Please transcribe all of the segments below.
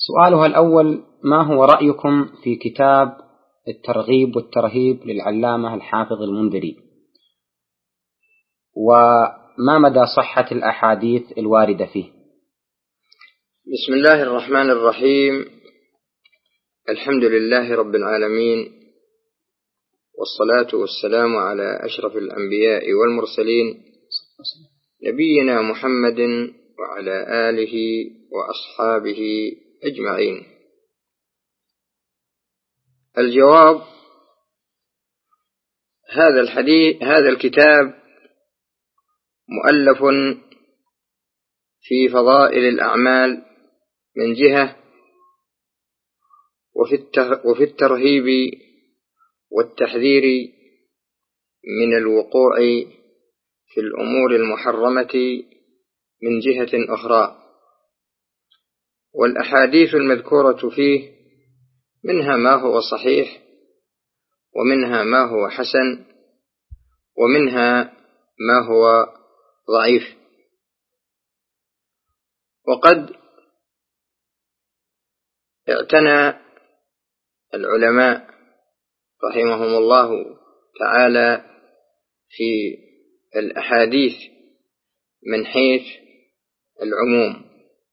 سؤالها الأول: ما هو رأيكم في كتاب الترغيب والترهيب للعلامة الحافظ المنذري، وما مدى صحة الأحاديث الواردة فيه؟ بسم الله الرحمن الرحيم. الحمد لله رب العالمين، والصلاة والسلام على أشرف الأنبياء والمرسلين نبينا محمد وعلى آله وأصحابه أجمعين. الجواب: هذا الكتاب مؤلف في فضائل الأعمال من جهة، وفي الترهيب والتحذير من الوقوع في الأمور المحرمة من جهة أخرى. والأحاديث المذكورة فيه منها ما هو صحيح، ومنها ما هو حسن، ومنها ما هو ضعيف. وقد اعتنى العلماء رحمهم الله تعالى في الأحاديث من حيث العموم.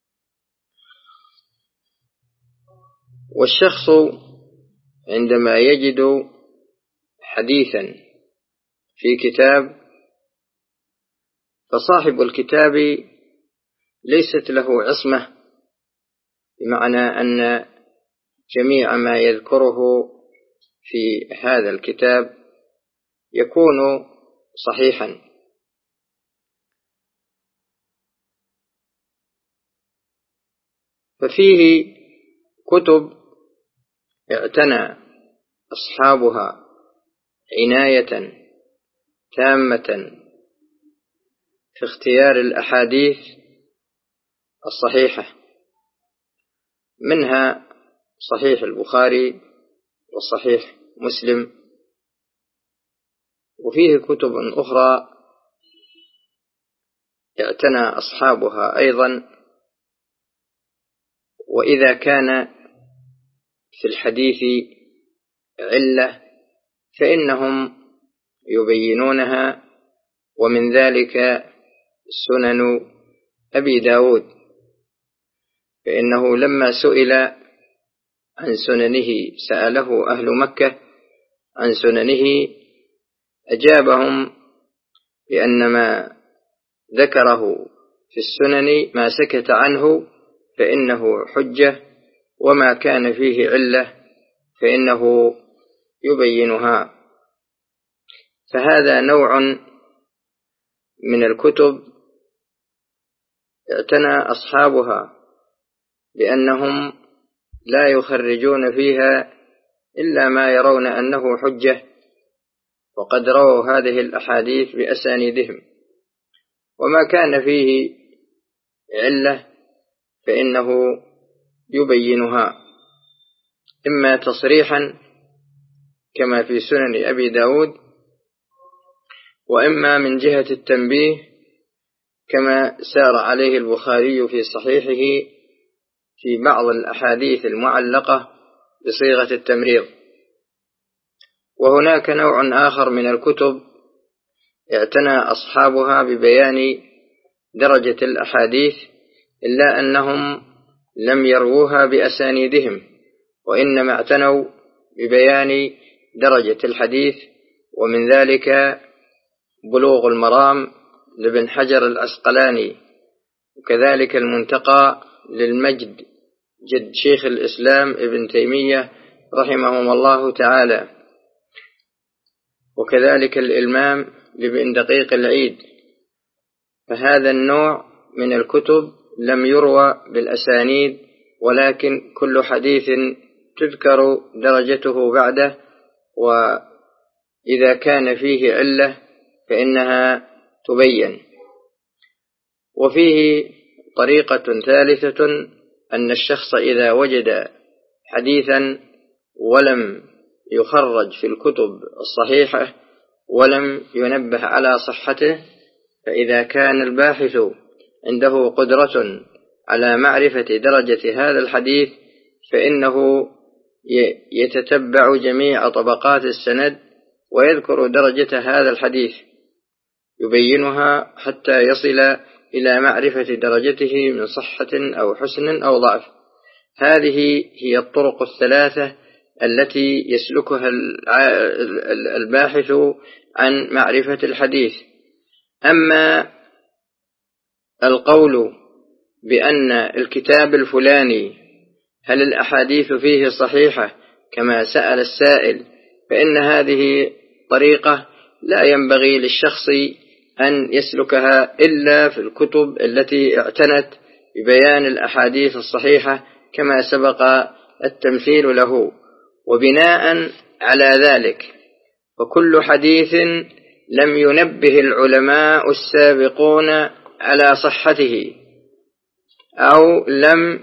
والشخص عندما يجد حديثا في كتاب، فصاحب الكتاب ليست له عصمة، بمعنى أن جميع ما يذكره في هذا الكتاب يكون صحيحا. ففيه كتب اعتنى أصحابها عناية تامة في اختيار الأحاديث الصحيحة، منها صحيح البخاري وصحيح مسلم. وفيه كتب أخرى اعتنى أصحابها أيضا، وإذا كان في الحديث علة فإنهم يبينونها، ومن ذلك سنن أبي داود، فإنه لما سئل عن سننه، سأله أهل مكة عن سننه، أجابهم بأن ما ذكره في السنن ما سكت عنه فإنه حجة، وما كان فيه علة فإنه يبينها. فهذا نوع من الكتب اعتنى أصحابها بأنهم لا يخرجون فيها إلا ما يرون أنه حجة، وقد رووا هذه الأحاديث بأسانيدهم. وما كان فيه علة فإنه يبينها، إما تصريحا كما في سنن أبي داود، وإما من جهة التنبيه كما سار عليه البخاري في صحيحه في بعض الأحاديث المعلقة بصيغة التمريض. وهناك نوع آخر من الكتب اعتنى أصحابها ببيان درجة الأحاديث، إلا أنهم لم يروها بأسانيدهم، وإنما اعتنوا ببيان درجة الحديث، ومن ذلك بلوغ المرام لابن حجر العسقلاني، وكذلك المنتقى للمجد جد شيخ الإسلام ابن تيمية رحمهم الله تعالى، وكذلك الإلمام لابن دقيق العيد. فهذا النوع من الكتب لم يروى بالأسانيد، ولكن كل حديث تذكر درجته بعده، وإذا كان فيه علة فإنها تبين. وفيه طريقة ثالثة، أن الشخص إذا وجد حديثا ولم يخرج في الكتب الصحيحة ولم ينبه على صحته، فإذا كان الباحث عنده قدرة على معرفة درجة هذا الحديث فإنه يتتبع جميع طبقات السند ويذكر درجة هذا الحديث، يبينها حتى يصل إلى معرفة درجته من صحة أو حسن أو ضعف. هذه هي الطرق الثلاثة التي يسلكها الباحث عن معرفة الحديث. أما القول بأن الكتاب الفلاني هل الأحاديث فيه صحيحة كما سأل السائل، فإن هذه طريقة لا ينبغي للشخص أن يسلكها إلا في الكتب التي اعتنت ببيان الأحاديث الصحيحة كما سبق التمثيل له. وبناء على ذلك فكل حديث لم ينبه العلماء السابقون على صحته أو لم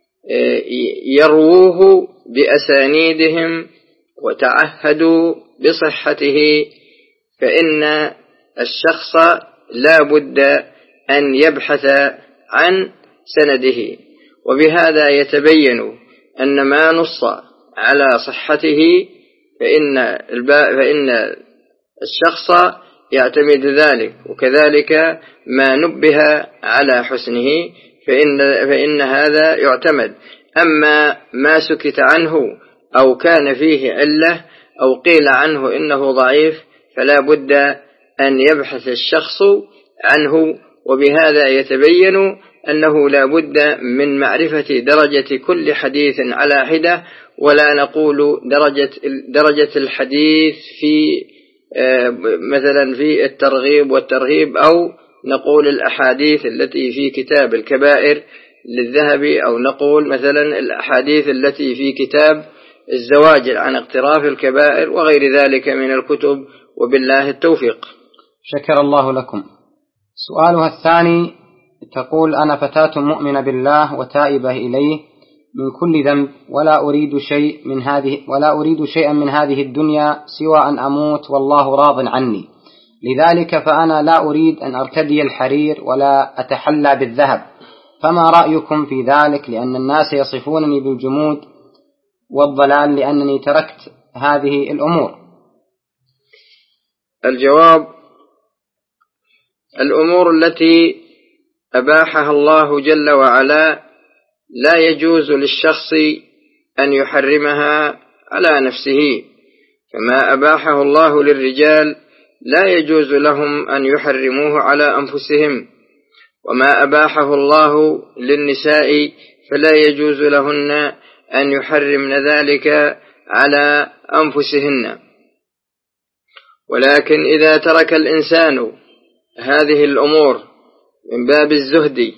يرووه بأسانيدهم وتعهدوا بصحته، فإن الشخص لا بد أن يبحث عن سنده. وبهذا يتبين أن ما نص على صحته فإن الشخص يعتمد ذلك، وكذلك ما نبه على حسنه فإن هذا يعتمد. أما ما سكت عنه أو كان فيه علة أو قيل عنه إنه ضعيف فلا بد أن يبحث الشخص عنه. وبهذا يتبين أنه لا بد من معرفة درجة كل حديث على حدة، ولا نقول درجة الحديث في مثلا في الترغيب والترهيب، أو نقول الأحاديث التي في كتاب الكبائر للذهبي، أو نقول مثلا الأحاديث التي في كتاب الزواجر عن اقتراف الكبائر وغير ذلك من الكتب، وبالله التوفيق. شكر الله لكم. سؤالها الثاني تقول: أنا فتاة مؤمنة بالله وتائبة إليه من كل ذنب، ولا أريد شيئا من هذه الدنيا سوى أن أموت والله راض عني، لذلك فأنا لا أريد أن أرتدي الحرير ولا أتحلى بالذهب، فما رأيكم في ذلك؟ لأن الناس يصفونني بالجمود والضلال لأنني تركت هذه الأمور. الجواب: الأمور التي أباحها الله جل وعلا لا يجوز للشخص أن يحرمها على نفسه، كما أباحه الله للرجال لا يجوز لهم أن يحرموه على أنفسهم، وما أباحه الله للنساء فلا يجوز لهن أن يحرمن ذلك على أنفسهن. ولكن إذا ترك الإنسان هذه الأمور من باب الزهد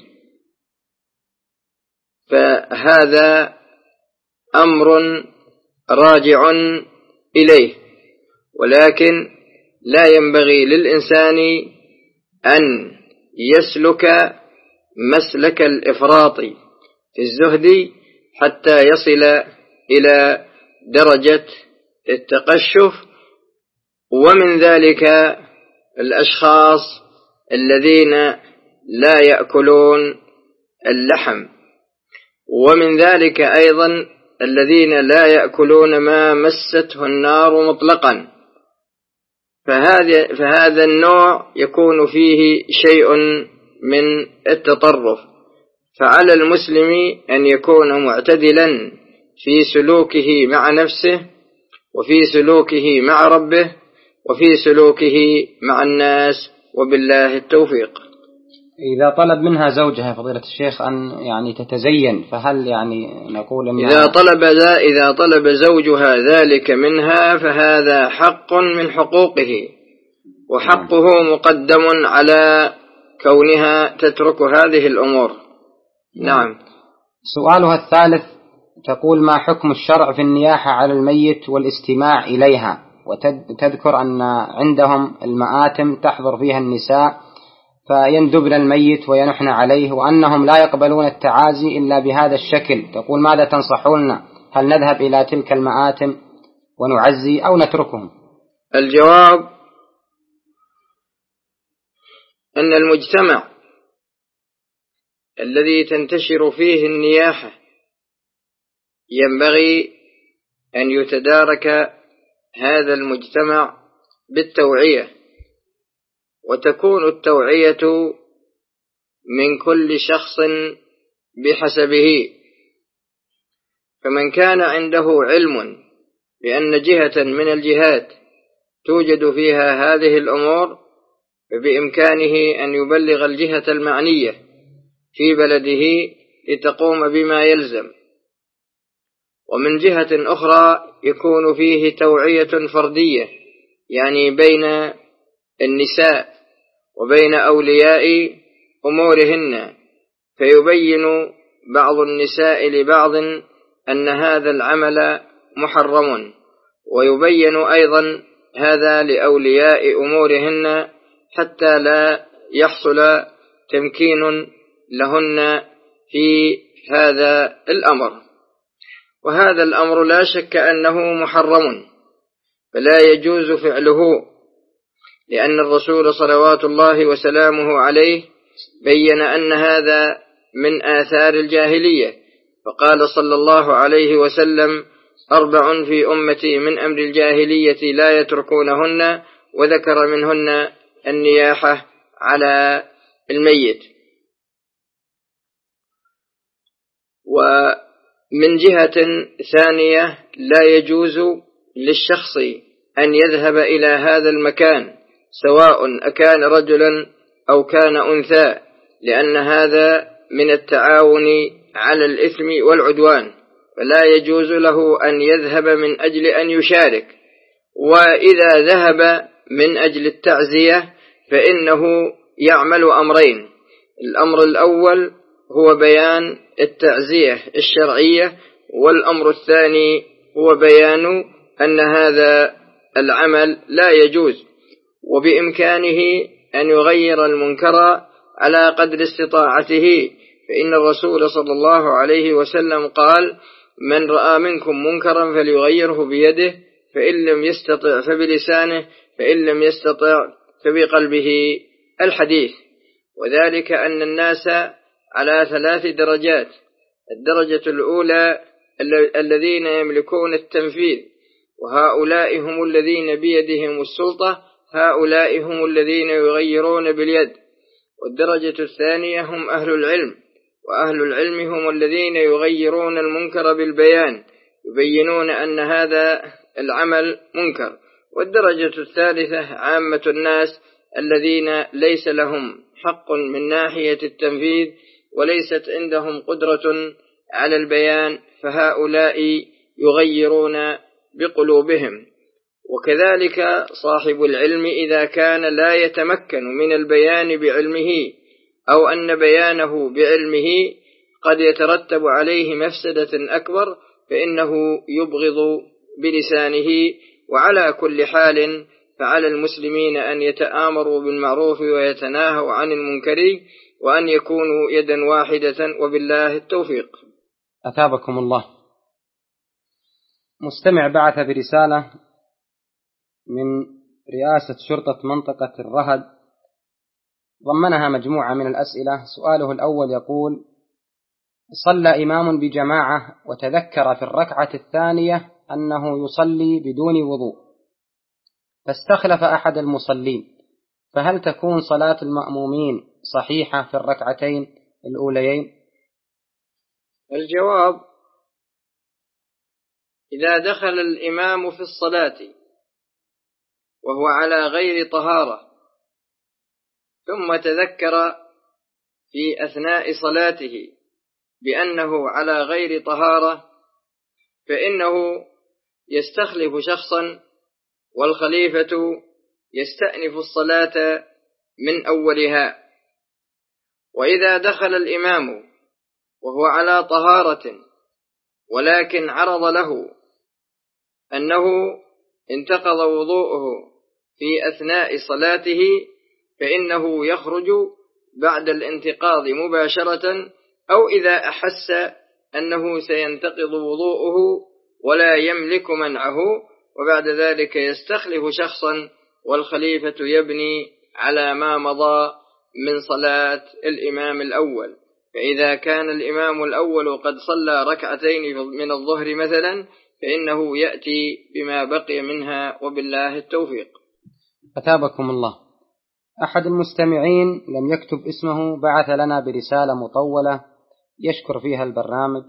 فهذا أمر راجع إليه، ولكن لا ينبغي للإنسان أن يسلك مسلك الإفراط في الزهد حتى يصل إلى درجة التقشف. ومن ذلك الأشخاص الذين لا يأكلون اللحم، ومن ذلك أيضا الذين لا يأكلون ما مسته النار مطلقا، فهذا النوع يكون فيه شيء من التطرف. فعلى المسلم أن يكون معتدلا في سلوكه مع نفسه، وفي سلوكه مع ربه، وفي سلوكه مع الناس، وبالله التوفيق. إذا طلب منها زوجها فضيلة الشيخ أن تتزين، فهل نقول إذا طلب زوجها ذلك منها فهذا حق من حقوقه، وحقه مقدم على كونها تترك هذه الأمور. نعم. سؤالها الثالث تقول: ما حكم الشرع في النياحة على الميت والاستماع إليها؟ وتذكر أن عندهم المآتم تحضر فيها النساء فيندبن الميت وينحن عليه، وأنهم لا يقبلون التعازي إلا بهذا الشكل. تقول: ماذا تنصحون؟ هل نذهب إلى تلك المآتم ونعزي أو نتركهم؟ الجواب: أن المجتمع الذي تنتشر فيه النياحة ينبغي أن يتدارك هذا المجتمع بالتوعية، وتكون التوعية من كل شخص بحسبه. فمن كان عنده علم بأن جهة من الجهات توجد فيها هذه الأمور، فبإمكانه أن يبلغ الجهة المعنية في بلده لتقوم بما يلزم. ومن جهة أخرى يكون فيه توعية فردية، يعني بين النساء وبين أولياء أمورهن، فيبين بعض النساء لبعض أن هذا العمل محرم، ويبين أيضا هذا لأولياء أمورهن حتى لا يحصل تمكين لهن في هذا الأمر. وهذا الأمر لا شك أنه محرم، فلا يجوز فعله، لأن الرسول صلوات الله وسلامه عليه بين أن هذا من آثار الجاهلية، فقال صلى الله عليه وسلم: 4 في أمتي من أمر الجاهلية لا يتركونهن، وذكر منهن النياحة على الميت. ومن جهة ثانية لا يجوز للشخص أن يذهب إلى هذا المكان سواء أكان رجلا أو كان أنثى، لأن هذا من التعاون على الإثم والعدوان، فلا يجوز له أن يذهب من أجل أن يشارك. وإذا ذهب من أجل التعزية فإنه يعمل أمرين: الأمر الأول هو بيان التعزية الشرعية، والأمر الثاني هو بيان أن هذا العمل لا يجوز، وبإمكانه أن يغير المنكر على قدر استطاعته. فإن الرسول صلى الله عليه وسلم قال: من رأى منكم منكرا فليغيره بيده، فإن لم يستطع فبلسانه، فإن لم يستطع فبقلبه. الحديث. وذلك أن الناس على 3 درجات: الدرجة الأولى الذين يملكون التنفيذ، وهؤلاء هم الذين بيدهم السلطة، هؤلاء هم الذين يغيرون باليد. والدرجة الثانية هم أهل العلم، وأهل العلم هم الذين يغيرون المنكر بالبيان، يبينون أن هذا العمل منكر. والدرجة الثالثة عامة الناس الذين ليس لهم حق من ناحية التنفيذ، وليست عندهم قدرة على البيان، فهؤلاء يغيرون بقلوبهم. وكذلك صاحب العلم إذا كان لا يتمكن من البيان بعلمه، أو أن بيانه بعلمه قد يترتب عليه مفسدة أكبر، فإنه يبغض بلسانه. وعلى كل حال فعلى المسلمين أن يتآمروا بالمعروف ويتناهوا عن المنكر، وأن يكونوا يدا واحدة، وبالله التوفيق. أثابكم الله. مستمع بعث برسالة من رئاسة شرطة منطقة الرهد، ضمنها مجموعة من الأسئلة. سؤاله الأول يقول: صلى إمام بجماعة وتذكر في الركعة الثانية أنه يصلي بدون وضوء، فاستخلف أحد المصلين، فهل تكون صلاة المأمومين صحيحة في الركعتين الأوليين؟ الجواب: إذا دخل الإمام في الصلاة وهو على غير طهارة، ثم تذكر في أثناء صلاته بأنه على غير طهارة، فإنه يستخلف شخصا، والخليفة يستأنف الصلاة من أولها. وإذا دخل الإمام وهو على طهارة، ولكن عرض له أنه انتقض وضوءه في أثناء صلاته، فإنه يخرج بعد الانتقاض مباشرة، أو إذا أحس أنه سينتقض وضوءه ولا يملك منعه، وبعد ذلك يستخلف شخصا، والخليفة يبني على ما مضى من صلاة الإمام الأول. فإذا كان الإمام الأول قد صلى ركعتين من الظهر مثلا فإنه يأتي بما بقي منها، وبالله التوفيق. أثابكم الله. أحد المستمعين لم يكتب اسمه بعث لنا برسالة مطولة يشكر فيها البرنامج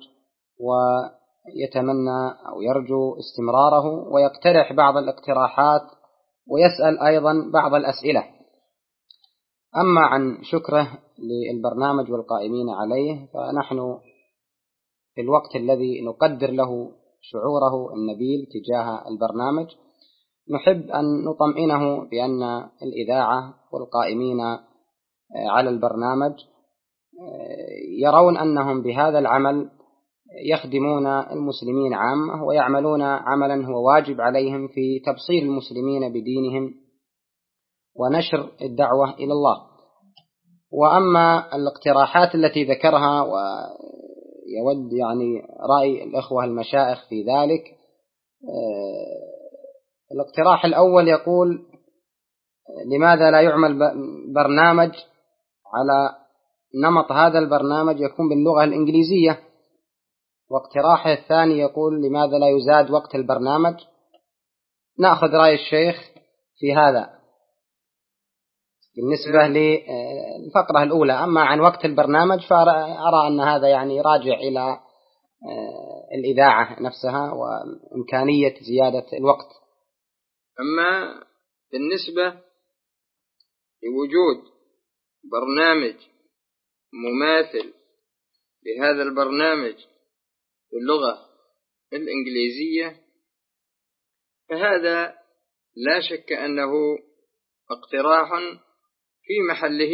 ويتمنى أو يرجو استمراره، ويقترح بعض الاقتراحات ويسأل أيضا بعض الأسئلة. أما عن شكره للبرنامج والقائمين عليه، فنحن في الوقت الذي نقدر له شعوره النبيل تجاه البرنامج نحب أن نطمئنه بأن الإذاعة والقائمين على البرنامج يرون أنهم بهذا العمل يخدمون المسلمين عامة، ويعملون عملا هو واجب عليهم في تبصير المسلمين بدينهم ونشر الدعوة إلى الله. وأما الاقتراحات التي ذكرها ويود يعني رأي الأخوة المشايخ في ذلك، الاقتراح الأول يقول لماذا لا يعمل برنامج على نمط هذا البرنامج يكون باللغة الإنجليزية. واقتراحه الثاني يقول لماذا لا يزاد وقت البرنامج. نأخذ رأي الشيخ في هذا بالنسبة للفقرة الأولى. أما عن وقت البرنامج فأرى أن هذا يعني راجع إلى الإذاعة نفسها وإمكانية زيادة الوقت. أما بالنسبة لوجود برنامج مماثل لهذا البرنامج باللغة الإنجليزية فهذا لا شك أنه اقتراح في محله،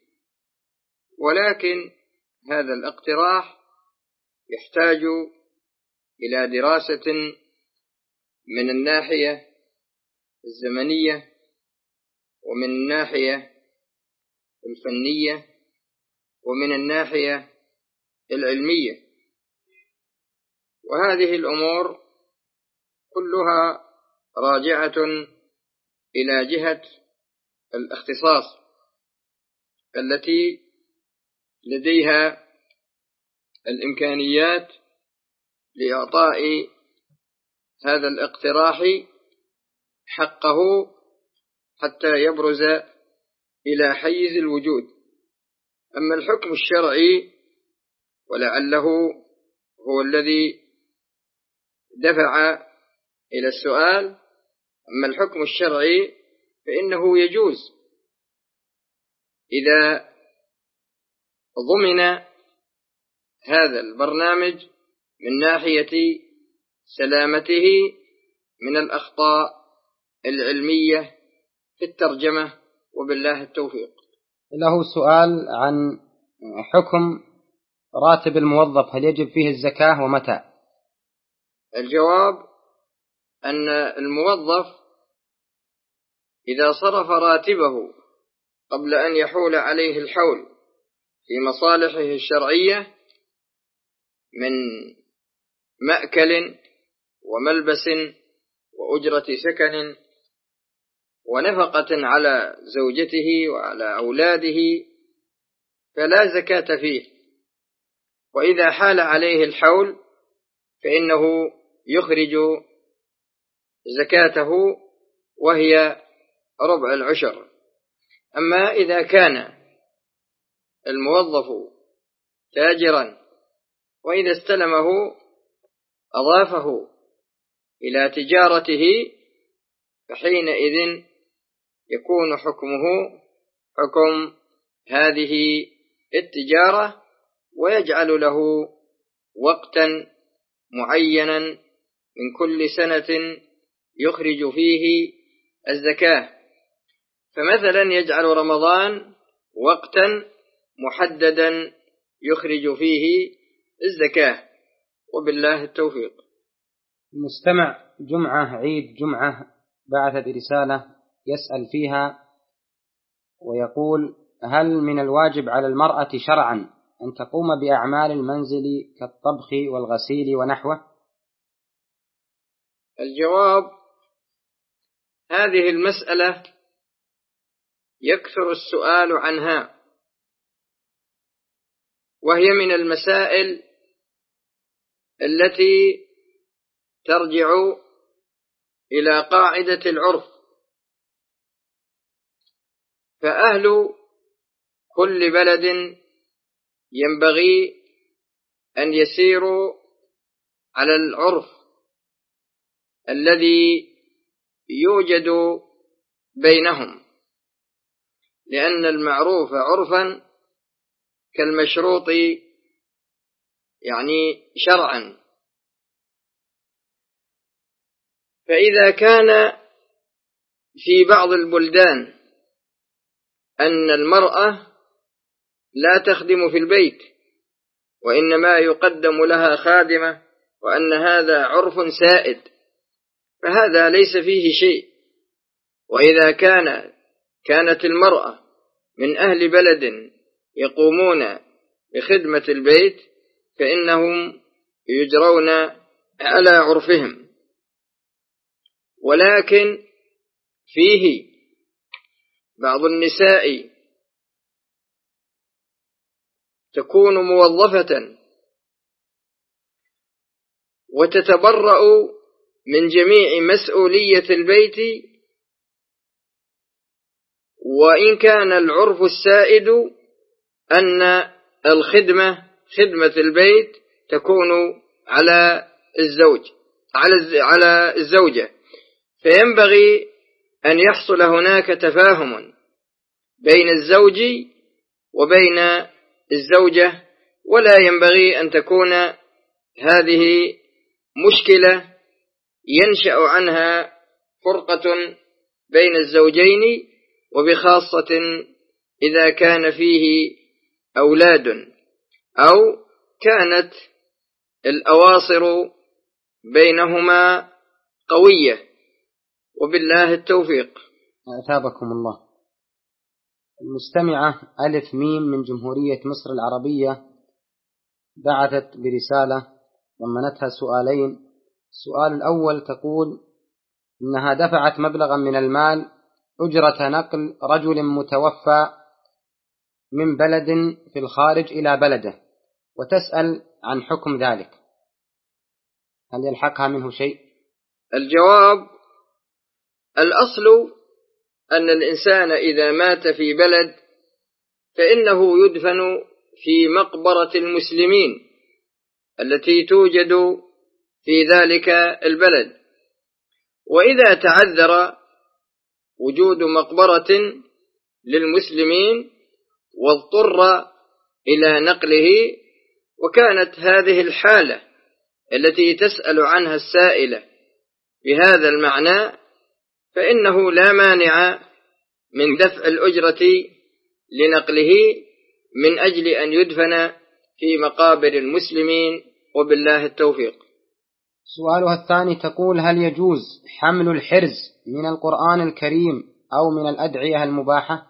ولكن هذا الاقتراح يحتاج إلى دراسة من الناحية الزمنية ومن الناحية الفنية ومن الناحية العلمية، وهذه الأمور كلها راجعة إلى جهة الاختصاص التي لديها الإمكانيات لإعطاء هذا الاقتراح حقه حتى يبرز إلى حيز الوجود. أما الحكم الشرعي ولعله هو الذي دفع إلى السؤال، أما الحكم الشرعي فإنه يجوز إذا ضمن هذا البرنامج من ناحية سلامته من الأخطاء العلمية في الترجمة، وبالله التوفيق. له سؤال عن حكم راتب الموظف، هل يجب فيه الزكاة ومتى؟ الجواب أن الموظف إذا صرف راتبه قبل أن يحول عليه الحول في مصالحه الشرعية من مأكل وملبس وأجرة سكن ونفقة على زوجته وعلى أولاده فلا زكاة فيه، وإذا حال عليه الحول فإنه يخرج زكاته وهي ربع العشر. أما إذا كان الموظف تاجرا وإذا استلمه أضافه إلى تجارته فحينئذ يكون حكمه حكم هذه التجارة، ويجعل له وقتا معينا من كل سنة يخرج فيه الزكاة. فمثلا يجعل رمضان وقتا محددا يخرج فيه الزكاة، وبالله التوفيق. المستمع جمعة عيد جمعة بعث برسالة يسأل فيها ويقول: هل من الواجب على المرأة شرعا أن تقوم بأعمال المنزل كالطبخ والغسيل ونحوه؟ الجواب: هذه المسألة يكثر السؤال عنها، وهي من المسائل التي ترجع إلى قاعدة العرف. فأهل كل بلد ينبغي أن يسيروا على العرف الذي يوجد بينهم، لأن المعروف عرفا كالمشروط يعني شرعا. فإذا كان في بعض البلدان أن المرأة لا تخدم في البيت وإنما يقدم لها خادمة، وأن هذا عرف سائد، فهذا ليس فيه شيء. وإذا كانت المرأة من أهل بلد يقومون بخدمة البيت فإنهم يجرون على عرفهم. ولكن فيه بعض النساء تكون موظفة وتتبرأ من جميع مسؤولية البيت، وإن كان العرف السائد أن خدمة البيت تكون على الزوجة، فينبغي أن يحصل هناك تفاهم بين الزوج وبين الزوجة، ولا ينبغي أن تكون هذه مشكلة ينشأ عنها فرقة بين الزوجين، وبخاصة إذا كان فيه أولاد أو كانت الأواصر بينهما قوية. وبالله التوفيق. أثابكم الله. المستمعة ألف ميم من جمهورية مصر العربية بعثت برسالة ضمنتها سؤالين. السؤال الأول تقول إنها دفعت مبلغا من المال أجرة نقل رجل متوفى من بلد في الخارج إلى بلده، وتسأل عن حكم ذلك، هل يلحقها منه شيء؟ الجواب: الأصل أن الإنسان إذا مات في بلد فإنه يدفن في مقبرة المسلمين التي توجد في ذلك البلد. وإذا تعذر وجود مقبرة للمسلمين واضطر إلى نقله، وكانت هذه الحالة التي تسأل عنها السائلة بهذا المعنى، فإنه لا مانع من دفع الأجرة لنقله من أجل أن يدفن في مقابر المسلمين، وبالله التوفيق. سؤالها الثاني تقول: هل يجوز حمل الحرز من القرآن الكريم أو من الأدعية المباحة؟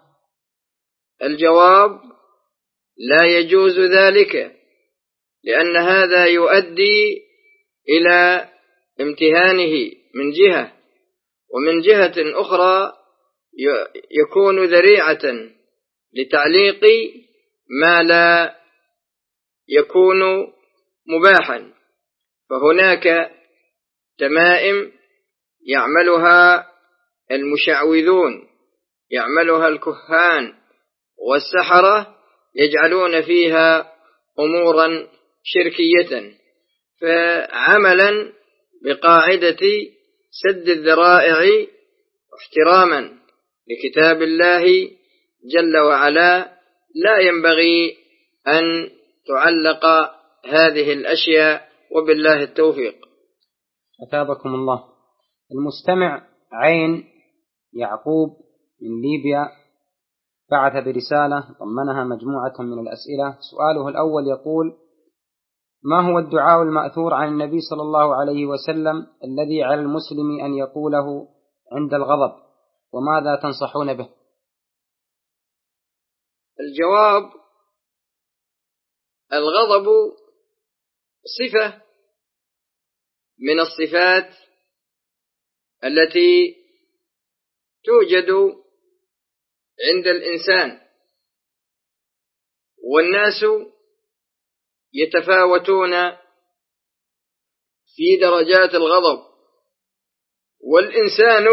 الجواب: لا يجوز ذلك، لأن هذا يؤدي إلى امتهانه من جهة، ومن جهة أخرى يكون ذريعة لتعليق ما لا يكون مباحا. فهناك تمائم يعملها المشعوذون، يعملها الكهان والسحرة، يجعلون فيها أمورا شركية. فعملا بقاعدة سد الذرائع واحتراما لكتاب الله جل وعلا لا ينبغي أن تعلق هذه الأشياء، وبالله التوفيق. أثابكم الله. المستمع عين يعقوب من ليبيا بعث برسالة ضمنها مجموعة من الأسئلة. سؤاله الأول يقول: ما هو الدعاء المأثور عن النبي صلى الله عليه وسلم الذي على المسلم أن يقوله عند الغضب، وماذا تنصحون به؟ الجواب: الغضب صفة من الصفات التي توجد عند الإنسان، والناس يتفاوتون في درجات الغضب، والإنسان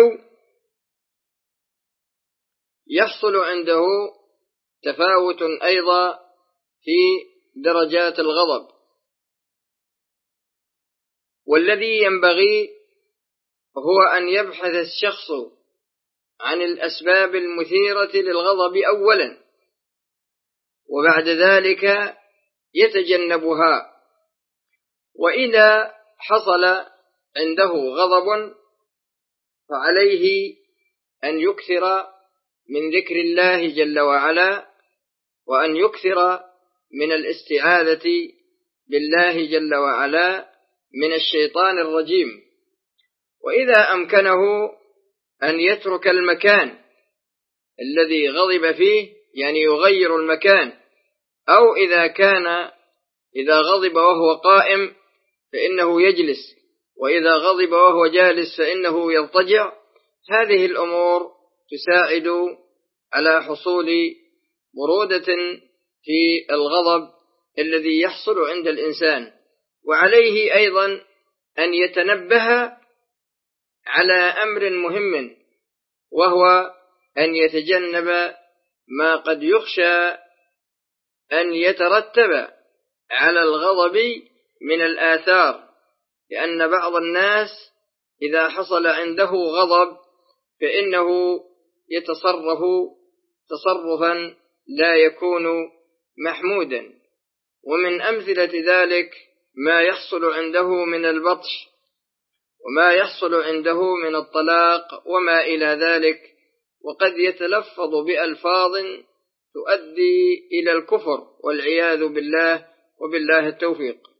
يحصل عنده تفاوت أيضا في درجات الغضب. والذي ينبغي هو أن يبحث الشخص عن الأسباب المثيرة للغضب أولا، وبعد ذلك يتجنبها. وإذا حصل عنده غضب فعليه أن يكثر من ذكر الله جل وعلا، وأن يكثر من الاستعاذة بالله جل وعلا من الشيطان الرجيم. وإذا أمكنه أن يترك المكان الذي غضب فيه، يعني يغير المكان، أو إذا غضب وهو قائم فإنه يجلس، وإذا غضب وهو جالس فإنه يضطجع. هذه الأمور تساعد على حصول برودة في الغضب الذي يحصل عند الإنسان. وعليه أيضا أن يتنبه على أمر مهم، وهو أن يتجنب ما قد يخشى أن يترتب على الغضب من الآثار، لأن بعض الناس إذا حصل عنده غضب فإنه يتصرف تصرفا لا يكون محمودا. ومن أمثلة ذلك ما يحصل عنده من البطش، وما يحصل عنده من الطلاق وما إلى ذلك، وقد يتلفظ بألفاظ تؤدي إلى الكفر والعياذ بالله، وبالله التوفيق.